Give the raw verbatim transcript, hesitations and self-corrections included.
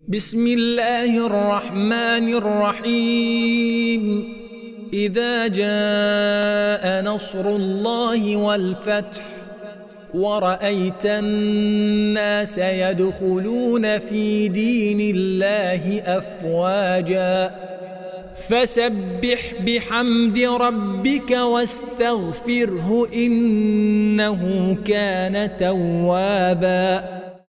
بسم الله الرحمن الرحيم إذا جاء نصر الله والفتح ورأيت الناس يدخلون في دين الله أفواجا فسبح بحمد ربك واستغفره إنه كان توابا.